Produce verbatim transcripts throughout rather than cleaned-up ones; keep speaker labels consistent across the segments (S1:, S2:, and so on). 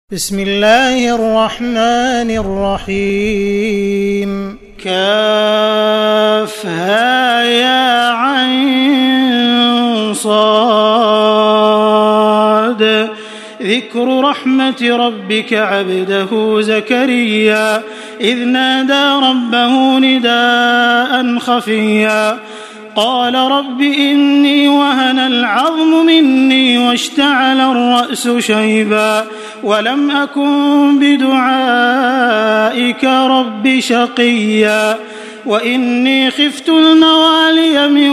S1: بسم الله الرحمن الرحيم كافها يا عين صاد ذكر رحمة ربك عبده زكريا إذ نادى ربه نداء خفيا قال رب إني وهن العظم مني واشتعل الرأس شيبا ولم أكن بدعائك رب شقيا وإني خفت الموالي من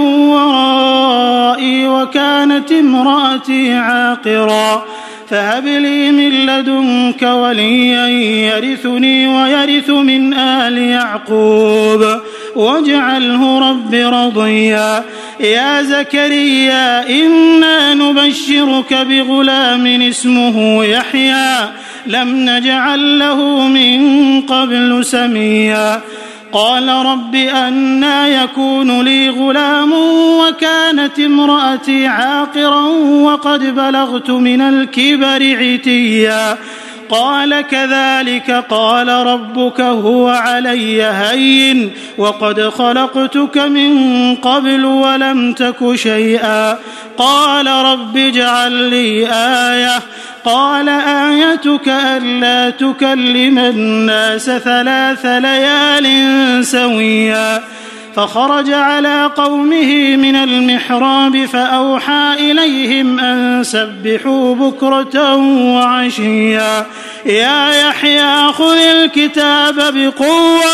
S1: ورائي وكانت امرأتي عاقرا فهب لي من لدنك وليا يرثني ويرث من آل يعقوب واجعله رب رضيا يا زكريا إنا نبشرك بغلام اسمه يحيى لم نجعل له من قبل سميا قال رب أنى يكون لي غلام وكانت امرأتي عاقرا وقد بلغت من الكبر عتيا قال كذلك قال ربك هو علي هين وقد خلقتك من قبل ولم تك شيئا قال رب اجعل لي آية قال آيتك ألا تكلم الناس ثلاث ليال سويا فخرج على قومه من المحراب فأوحى إليهم أن سبحوا بكرة وعشيا يا يحيى خذ الكتاب بقوة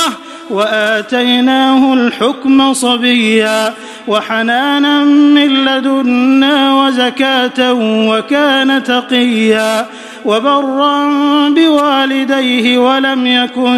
S1: وآتيناه الحكم صبيا وحنانا من لدنا وزكاة وكان تقيا وبرا بوالديه ولم يكن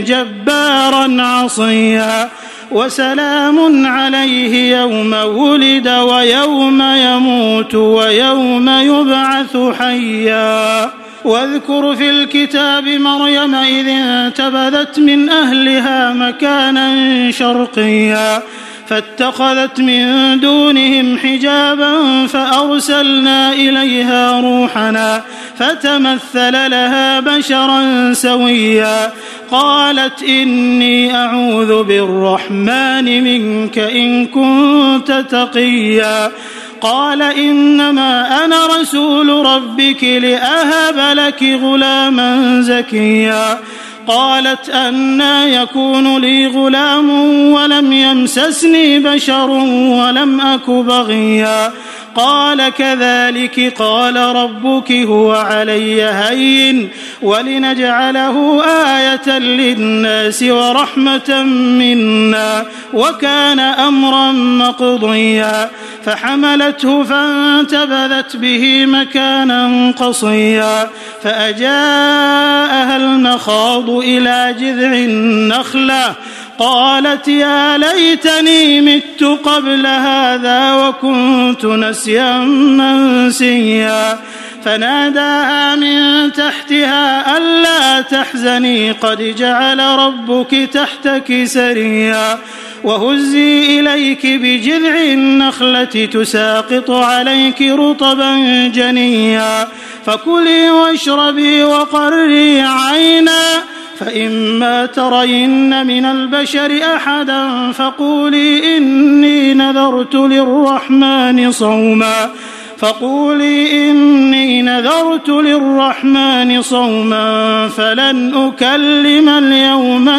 S1: جبارا عصيا وسلام عليه يوم ولد ويوم يموت ويوم يبعث حيا واذكر في الكتاب مريم إذ انتبذت من أهلها مكانا شرقيا فاتخذت من دونهم حجابا فأرسلنا إليها روحنا فتمثل لها بشرا سويا قالت إني أعوذ بالرحمن منك إن كنت تقيا قال إنما أنا رسول ربك لأهب لك غلاما زكيا قالت أنى يكون لي غلام ولم يمسسني بشر ولم أك بغيا قال كذلك قال ربك هو علي هين ولنجعله آية للناس ورحمة منا وكان أمرا مقضيا فحملته فانتبذت به مكانا قصيا فأجاءها المخاض إلى جذع النخلة قالت يا ليتني مت قبل هذا وكنت نسيا منسيا فناداها من تحتها ألا تحزني قد جعل ربك تحتك سريا وهزي إليك بجذع النخلة تساقط عليك رطبا جنيا فكلي واشربي وقري عينا فإما ترين من البشر أحدا فقولي إني نذرت للرحمن صوما فقولي إني نذرت للرحمن صوما فلن أكلم اليوم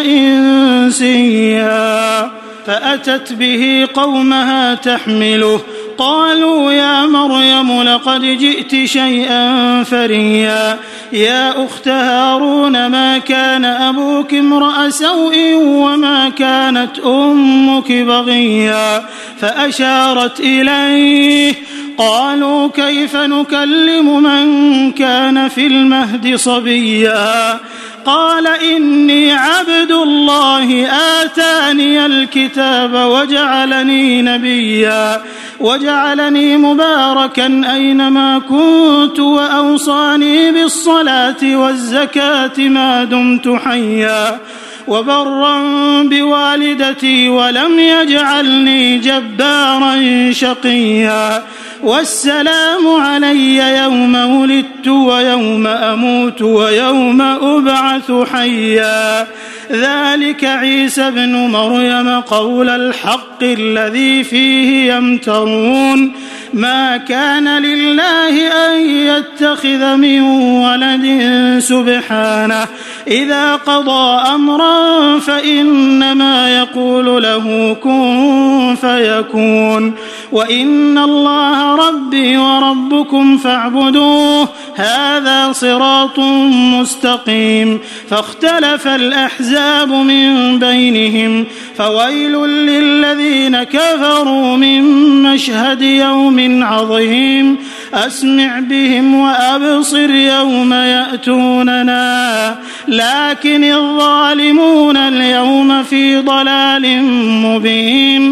S1: إنسيا فأتت به قومها تحمله قالوا يا مريم لقد جئت شيئا فريا يا أخت هارون ما كان أبوك امرأ سوء وما كانت أمك بغيا فأشارت إليه قالوا كيف نكلم من كان في المهد صبيا قال إني عبد الله آتاني الكتاب وجعلني نبيا وجعلني مباركا أينما كنت وأوصاني بالصلاة والزكاة ما دمت حيا وبرا بوالدتي ولم يجعلني جبارا شقيا والسلام علي يوم ولدت ويوم أموت ويوم أبعث حيا ذلك عيسى ابن مريم قول الحق الذي فيه يمترون ما كان لله أن يتخذ من ولد سبحانه إذا قضى أمرا فإنما يقول له كن فيكون وإن الله ربي وربكم فاعبدوه هذا صراط مستقيم فاختلف الأحزاب من بينهم فويل للذين كفروا من مشهد يوم عظيم أسمع بهم وأبصر يوم يأتوننا لكن الظالمون اليوم في ضلال مبين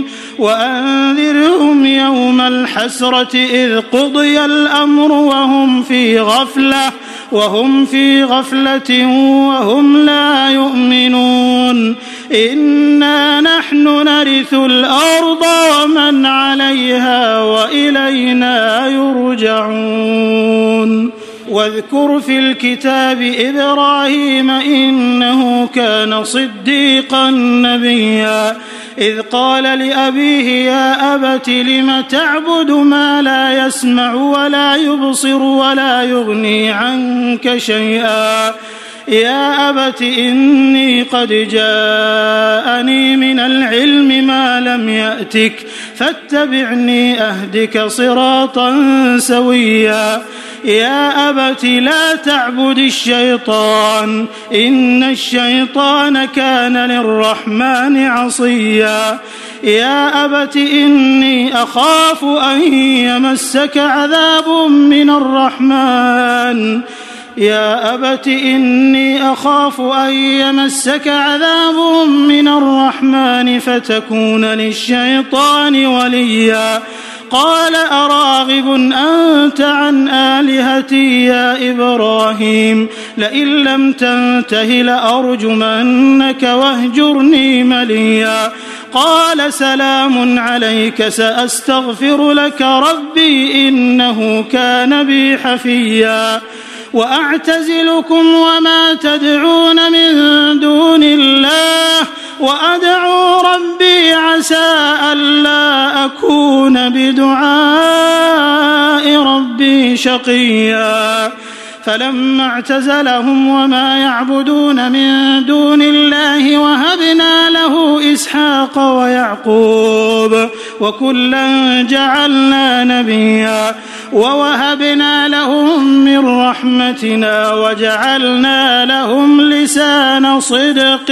S1: وأنذرهم يوم الحسرة إذ قضي الأمر وهم في غفلة وهم في غفلة وهم لا يؤمنون إنا نحن نرث الأرض ومن عليها وإلينا يرجعون واذكر في الكتاب إبراهيم إنه كان صديقا نبيا إذ قال لأبيه يا أبت لم تعبد ما لا يسمع ولا يبصر ولا يغني عنك شيئا يا أبت إني قد جاءني من العلم ما لم يأتك فاتبعني أهدك صراطا سويا يا أبت لا تعبد الشيطان إن الشيطان كان للرحمن عصيا يا أبت إني أخاف أن يمسك عذاب من الرحمن يا أبت إني أخاف أن يمسك عذاب من الرحمن فتكون للشيطان وليا قال أراغب أنت عن آلهتي يا إبراهيم لئن لم تنته لأرجمنك واهجرني مليا قال سلام عليك سأستغفر لك ربي إنه كان بي حفيا وأعتزلكم وما تدعون من دون الله وأدعو ربي عسى ألا أكون بدعاء ربي شقيا فلما اعتزلهم وما يعبدون من دون الله وهبنا له إسحاق ويعقوب وكلا جعلنا نبيا ووهبنا لهم من رحمتنا وجعلنا لهم لسان صدق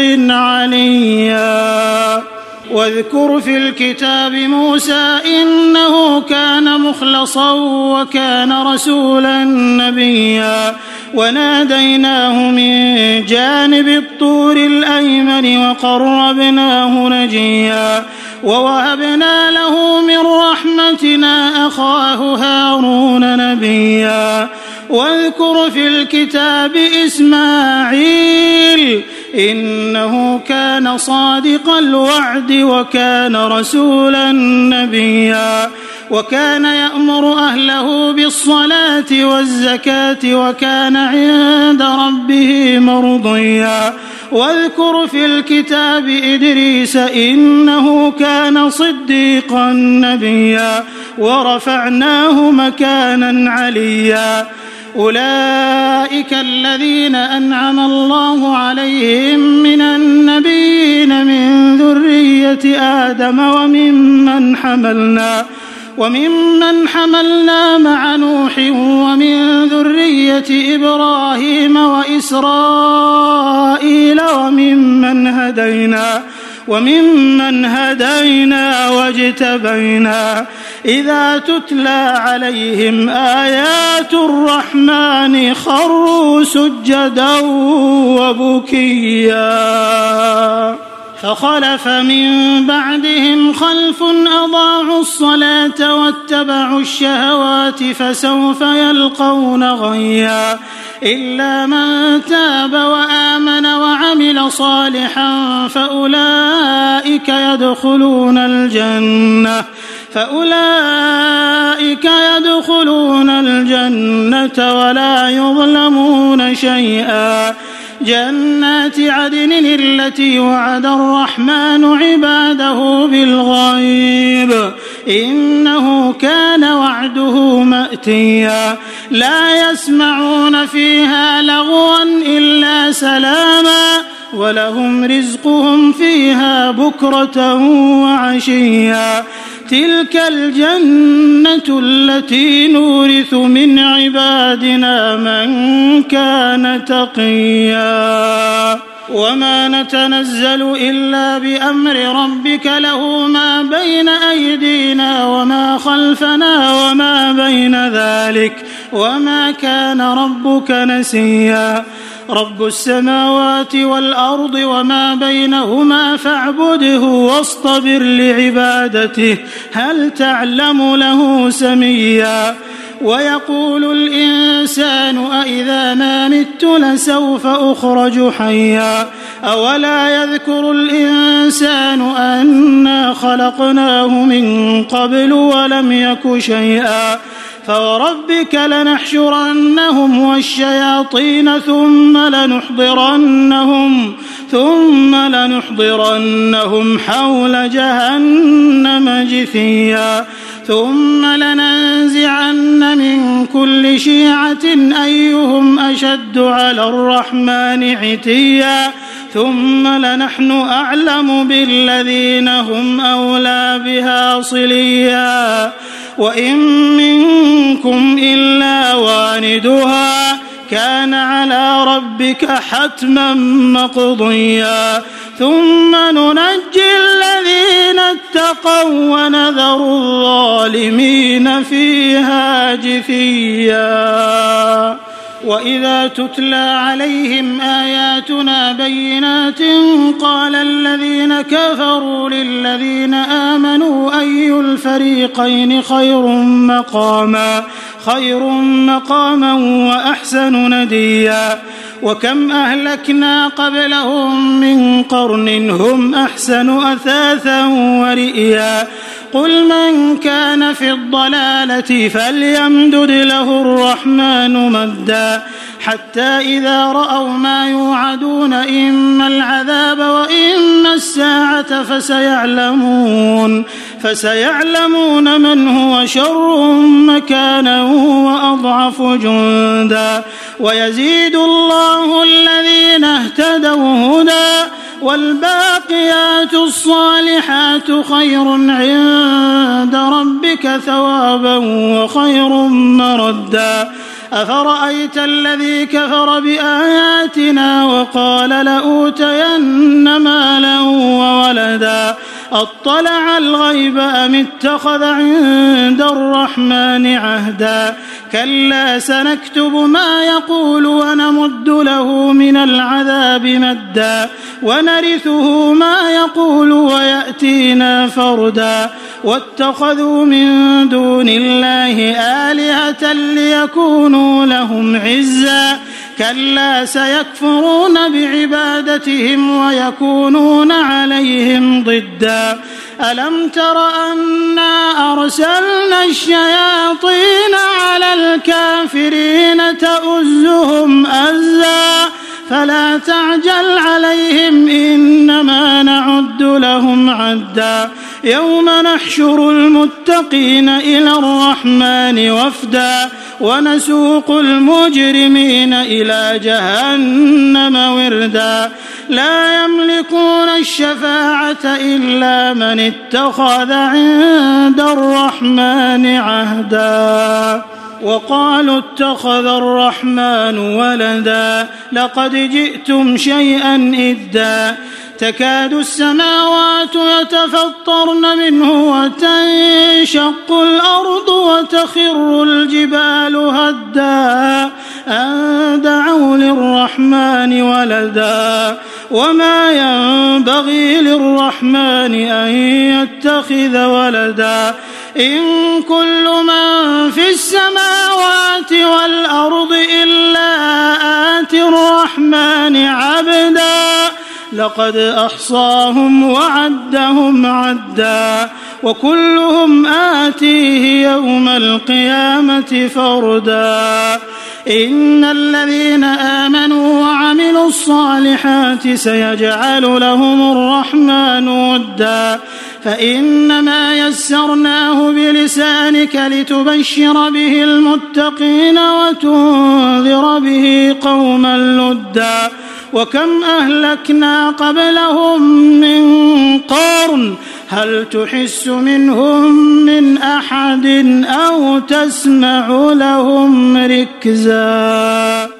S1: عليا واذكر في الكتاب موسى إنه كان مخلصا وكان رسولا نبيا وناديناه من جانب الطور الأيمن وقربناه نجيا ووهبنا له من رحمتنا أخاه هارون نبيا واذكر في الكتاب إسماعيل إنه كان صادق الوعد وكان رسولا نبيا وكان يأمر أهله بالصلاة والزكاة وكان عند ربه مرضيا واذكر في الكتاب إدريس إنه كان صديقا نبيا ورفعناه مكانا عليا أولئك الذين أنعم الله عليهم من النبيين من ذرية آدم وممن حملنا وممن حملنا مع نوح ومن ذرية إبراهيم وإسرائيل وممن هدينا وممن هدينا واجتبينا إذا تتلى عليهم آيات الرحمن خروا سجدا وبكيا فخلف من بعدهم خلف أضاعوا الصلاة واتبعوا الشهوات فسوف يلقون غيا إلا من تاب وآمن وعمل وعمل صالحا فأولئك يدخلون الجنة فأولئك يدخلون الجنة ولا يظلمون شيئا جنات عدن التي وعد الرحمن عباده بالغيب إنه كان وعده مأتيا لا يسمعون فيها لغوا إلا سلاما ولهم رزقهم فيها بكرة وعشيا تلك الجنة التي نورث من عبادنا من كان تقيا وما نتنزل إلا بأمر ربك له ما بين أيدينا وما خلفنا وما بين ذلك وما كان ربك نسيا رب السماوات والأرض وما بينهما فاعبده واصطبر لعبادته هل تعلم له سميا ويقول الإنسان أإذا ما مت لسوف أخرج حيا أولا يذكر الإنسان أنا خلقناه من قبل ولم يك شيئا فوربك لنحشرنهم والشياطين ثم لنحضرنهم ثم لنحضرنهم حول جهنم جثيا ثم لننزعن من كل شيعة أيهم أشد على الرحمن عتيا ثم لنحن أعلم بالذين هم أولى بها صليا وإن منكم إلا واردها كان على ربك حتما مقضيا ثم ننجي الذين اتقوا ونذر الظالمين فيها جثيا وإذا تتلى عليهم آياتنا بينات قال الذين كفروا للذين آمنوا أي الفريقين خير مقاما خير مقاما وأحسن نديا وكم أهلكنا قبلهم من قرن هم أحسن أثاثا ورئيا قل من كان في الضلالة فليمدد له الرحمن مدا حتى إذا رأوا ما يوعدون إما العذاب وإما الساعة فسيعلمون فسيعلمون من هو شر مكانا وأضعف جندا ويزيد الله الذين اهتدوا هدى والباقيات الصالحات خير عند ربك ثوابا وخير مردا أفرأيت الذي كفر بآياتنا وقال لأوتين مالا وولدا أطلع الغيب أم اتخذ عند الرحمن عهدا كلا سنكتب ما يقول ونمد له من العذاب مدا ونرثه ما يقول ويأتينا فردا واتخذوا من دون الله آلهة ليكونوا لهم عزا كلا سيكفرون بعبادتهم ويكونون عليهم ضدا ألم تر أنا أرسلنا الشياطين على الكافرين تؤزهم أزا فلا تعجل عليهم إنما نعد لهم عدا يوم نحشر المتقين إلى الرحمن وفدا ونسوق المجرمين إلى جهنم وردا لا يملكون الشفاعة إلا من اتخذ عند الرحمن عهدا وقالوا اتخذ الرحمن ولدا لقد جئتم شيئا إدا تكاد السماوات يتفطرن منه وتنشق الأرض وتخر الجبال هدا أن دعوا للرحمن ولدا وما ينبغي للرحمن أن يتخذ ولدا إن كل من في السماوات والأرض إلا آتي الرحمن عبدا لقد أحصاهم وعدهم عدا وكلهم آتيه يوم القيامة فردا إن الذين آمنوا وعملوا الصالحات سيجعل لهم الرحمن ودا فإنما يسرناه بلسانك لتبشر به المتقين وتنذر به قوما لدا وكم أهلكنا قبلهم من قرن هل تحس منهم من أحد أو تسمع لهم ركزا.